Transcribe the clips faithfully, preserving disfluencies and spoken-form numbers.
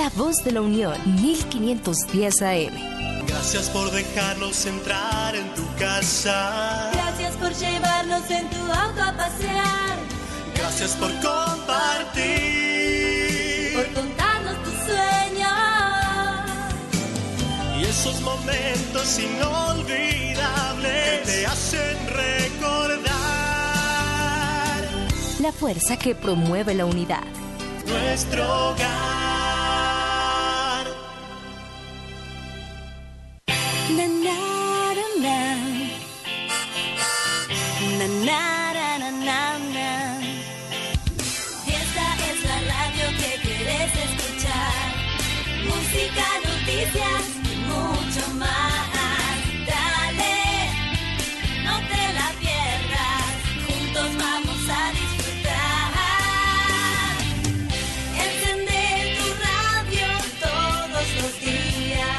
La Voz de la Unión, mil quinientos diez A M. Gracias por dejarnos entrar en tu casa. Gracias por llevarnos en tu auto a pasear. Gracias por compartir. Por contarnos tus sueños. Y esos momentos inolvidables que te hacen recordar. La fuerza que promueve la unidad. Nuestro hogar. Na, na, na, na, na, na, na, na, na. Esta es la radio que quieres escuchar. Música, noticias y mucho más. Dale, no te la pierdas. Juntos vamos a disfrutar. Encende tu radio todos los días.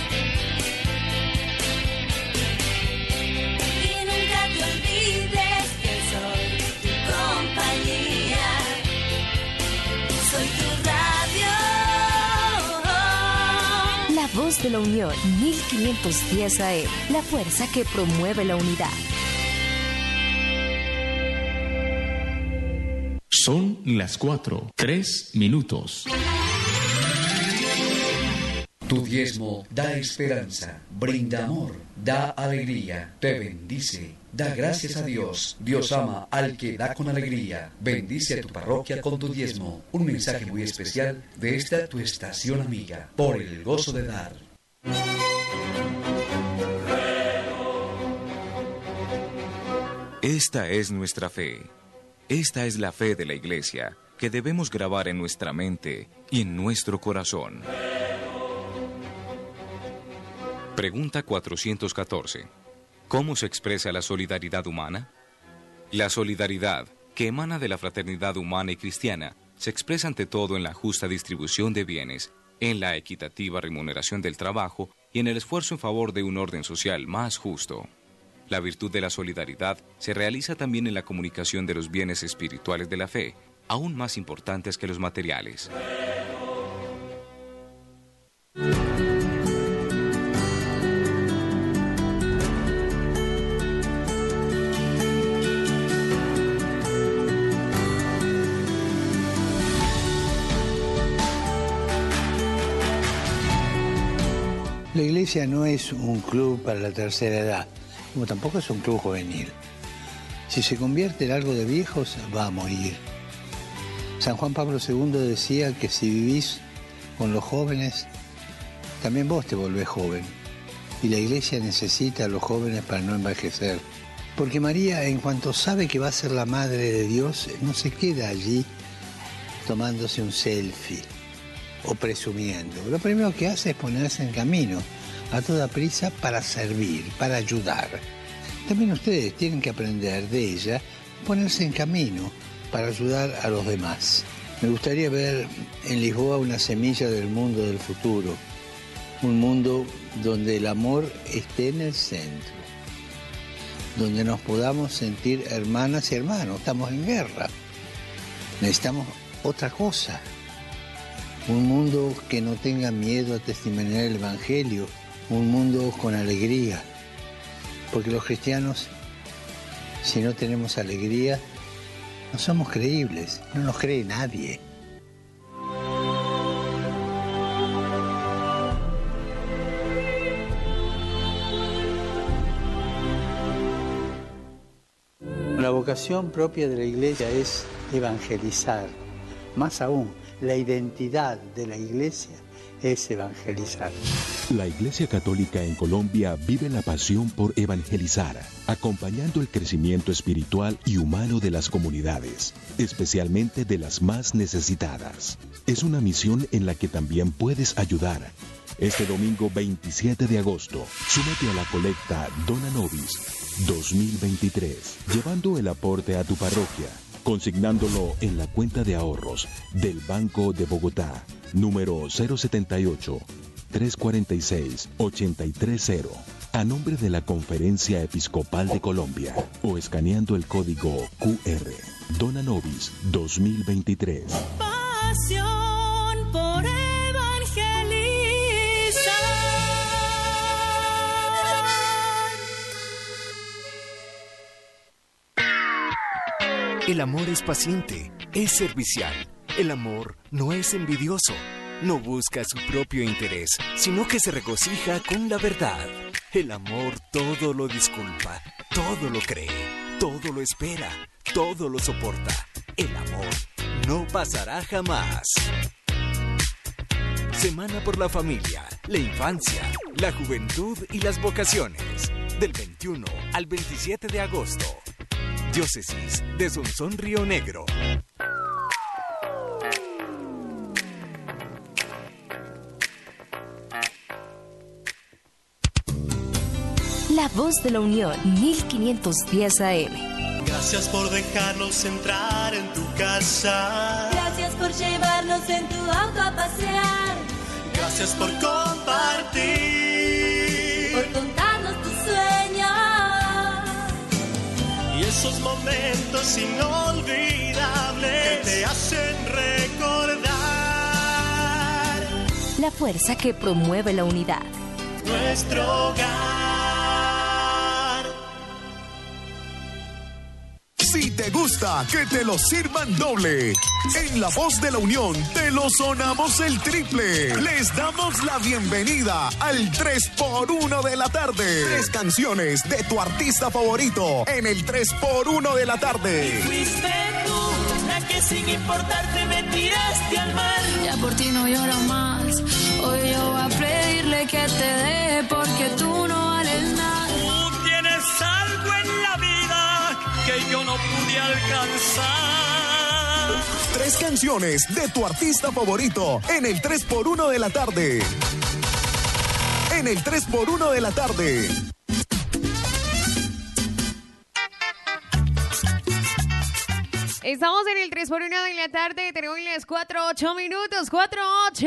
Voz de la Unión, mil quinientos diez A M. La fuerza que promueve la unidad. Son las cuatro, tres minutos. Tu diezmo da esperanza, brinda amor, da alegría, te bendice, da gracias a Dios. Dios ama al que da con alegría. Bendice a tu parroquia con tu diezmo. Un mensaje muy especial de esta tu estación amiga, por el gozo de dar. Esta es nuestra fe. Esta es la fe de la Iglesia, que debemos grabar en nuestra mente y en nuestro corazón. Pregunta cuatrocientos catorce. ¿Cómo se expresa la solidaridad humana? La solidaridad, que emana de la fraternidad humana y cristiana, se expresa ante todo en la justa distribución de bienes, en la equitativa remuneración del trabajo y en el esfuerzo en favor de un orden social más justo. La virtud de la solidaridad se realiza también en la comunicación de los bienes espirituales de la fe, aún más importantes que los materiales. La iglesia no es un club para la tercera edad, como tampoco es un club juvenil. Si se convierte en algo de viejos, va a morir. San Juan Pablo segundo decía que si vivís con los jóvenes, también vos te volvés joven. Y la iglesia necesita a los jóvenes para no envejecer. Porque María, en cuanto sabe que va a ser la madre de Dios, no se queda allí tomándose un selfie o presumiendo. Lo primero que hace es ponerse en camino, a toda prisa, para servir, para ayudar. También ustedes tienen que aprender de ella, ponerse en camino para ayudar a los demás. Me gustaría ver en Lisboa una semilla del mundo del futuro, un mundo donde el amor esté en el centro, donde nos podamos sentir hermanas y hermanos. Estamos en guerra, necesitamos otra cosa. Un mundo que no tenga miedo a testimoniar el Evangelio, un mundo con alegría. Porque los cristianos, si no tenemos alegría, no somos creíbles, no nos cree nadie. La vocación propia de la iglesia es evangelizar. Más aún, la identidad de la iglesia es evangelizar. La Iglesia Católica en Colombia vive la pasión por evangelizar, acompañando el crecimiento espiritual y humano de las comunidades, especialmente de las más necesitadas. Es una misión en la que también puedes ayudar. Este domingo veintisiete de agosto, súmate a la colecta Dona Nobis dos mil veintitrés, llevando el aporte a tu parroquia, consignándolo en la cuenta de ahorros del Banco de Bogotá, número cero setenta y ocho, trescientos cuarenta y seis, ochenta y tres cero, a nombre de la Conferencia Episcopal de Colombia, o escaneando el código Q R. Dona Nobis dos mil veintitrés. Pasión por evangelizar. El amor es paciente, es servicial. El amor no es envidioso, no busca su propio interés, sino que se regocija con la verdad. El amor todo lo disculpa, todo lo cree, todo lo espera, todo lo soporta. El amor no pasará jamás. Semana por la familia, la infancia, la juventud y las vocaciones. Del veintiuno al veintisiete de agosto. Diócesis de Sonsón Río Negro. La Voz de la Unión, mil quinientos diez A M. Gracias por dejarnos entrar en tu casa. Gracias por llevarnos en tu auto a pasear. Gracias por compartir. Por contarnos tus sueños. Y esos momentos inolvidables que te hacen recordar. La fuerza que promueve la unidad. Nuestro hogar. Si te gusta que te lo sirvan doble, en La Voz de la Unión te lo sonamos el triple. Les damos la bienvenida al tres por uno de la tarde. Tres canciones de tu artista favorito en el tres por uno de la tarde. Y fuiste tú la que sin importarte me tiraste al mar. Ya por ti no lloro más. Hoy yo voy a pedirle que te deje porque tú no vales nada. Tú tienes algo en la vida que yo no pude alcanzar. Tres canciones de tu artista favorito en el tres por uno de la tarde. En el tres por uno de la tarde. Estamos en el tres por uno de la tarde, tenemos las cuatro ocho minutos, cuatro ocho.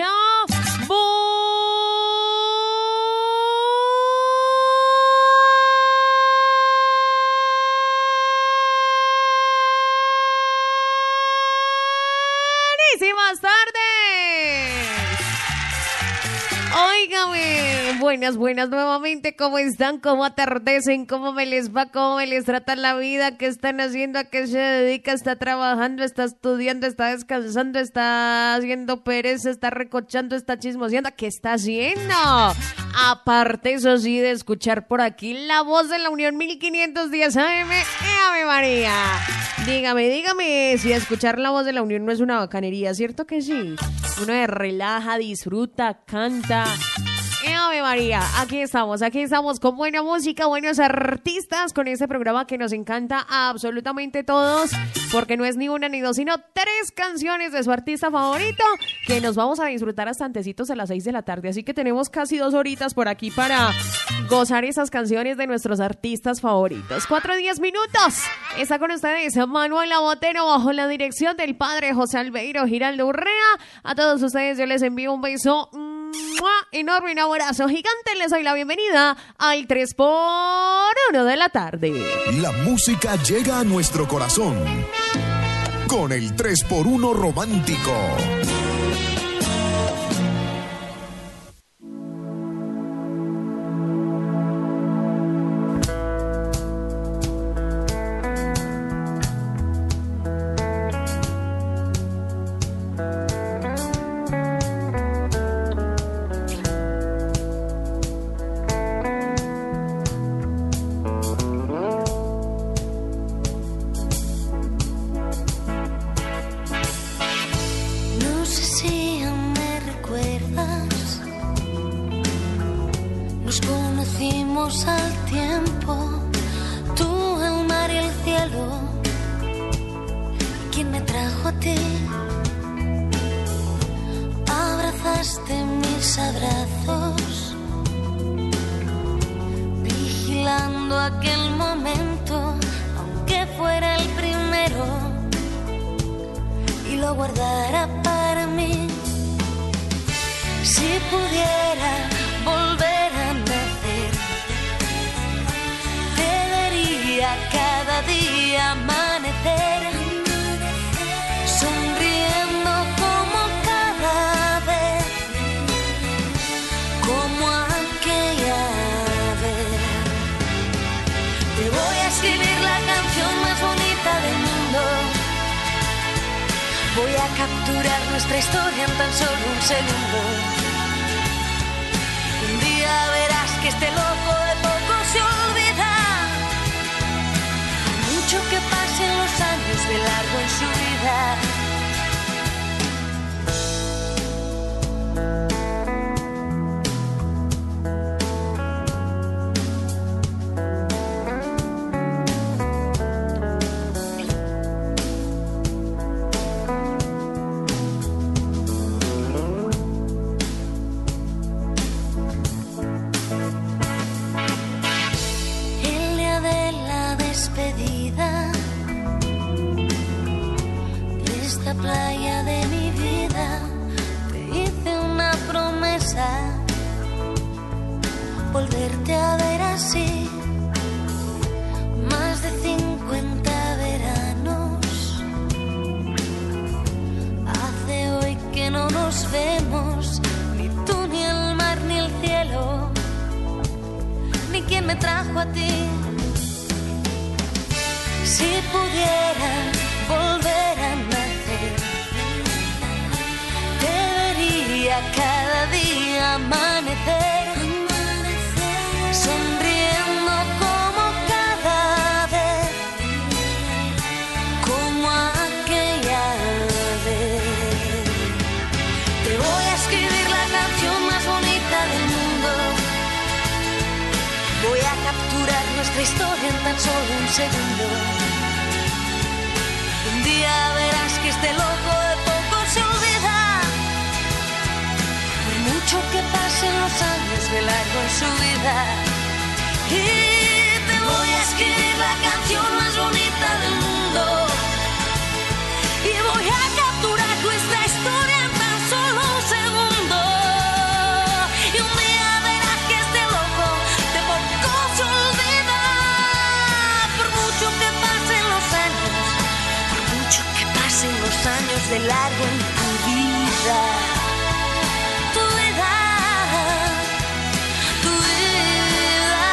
Buenísimas tardes. Óigame, buenas, buenas nuevamente, ¿cómo están? ¿Cómo atardecen? ¿Cómo me les va? ¿Cómo me les trata la vida? ¿Qué están haciendo? ¿A qué se dedica? ¿Está trabajando? ¿Está estudiando? ¿Está descansando? ¿Está haciendo pereza? ¿Está recochando? ¿Está chismoseando? ¿Qué está haciendo? Aparte, eso sí, de escuchar por aquí La Voz de la Unión mil quinientos diez A M. ¡Eh, Ave María! Dígame, dígame si escuchar La Voz de la Unión no es una bacanería, ¿cierto que sí? Uno se relaja, disfruta, canta. ¡Eh, Ave María! Aquí estamos, aquí estamos con buena música, buenos artistas, con este programa que nos encanta a absolutamente todos, porque no es ni una ni dos, sino tres canciones de su artista favorito que nos vamos a disfrutar hasta antecitos a las seis de la tarde. Así que tenemos casi dos horitas por aquí para gozar esas canciones de nuestros artistas favoritos. Cuatro diez minutos. Está con ustedes Manuel Botero bajo la dirección del padre José Albeiro Giraldo Urrea. A todos ustedes yo les envío un beso enorme, un abrazo gigante. Les doy la bienvenida al tres por uno de la tarde. La música llega a nuestro corazón con el tres por uno romántico. Al tiempo, tú, el mar y el cielo, ¿quién me trajo a ti? Abrazaste mis abrazos, vigilando aquel momento, aunque fuera el primero, y lo guardara para mí. Si pudiera volver a nacer, cada día amanecer, sonriendo como cada vez, como aquella vez. Te voy a escribir la canción más bonita del mundo, Voy a capturar nuestra historia en tan solo un segundo. Un día verás que este loco de poco se olvida. Mucho que pasen los años de largo en su vida. Playa de mi vida, te hice una promesa, volverte a ver así, más de cincuenta veranos, hace hoy que no nos vemos, ni tú, ni el mar, ni el cielo, ni quien me trajo a ti. Si pudiera volver a nacer, te vería cada día amanecer, sonriendo como cada vez, como aquella vez. Te voy a escribir la canción más bonita del mundo. Voy a capturar nuestra historia en tan solo un segundo. Un día verás que este loco de poco se olvida. Por mucho que pasen los años de largo en su vida. Y te voy a escribir la canción más bonita del mundo. Y voy a capturar nuestra historia en tan solo un segundo. Y un día verás que este loco de poco se olvida. Por mucho que pasen los años, por mucho que pasen los años de largo en tu vida. Tu vida, tu vida.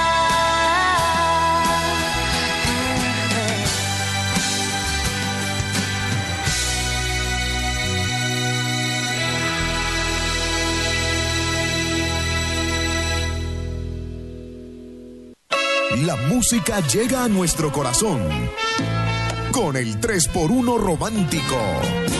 La música llega a nuestro corazón con el tres por uno romántico.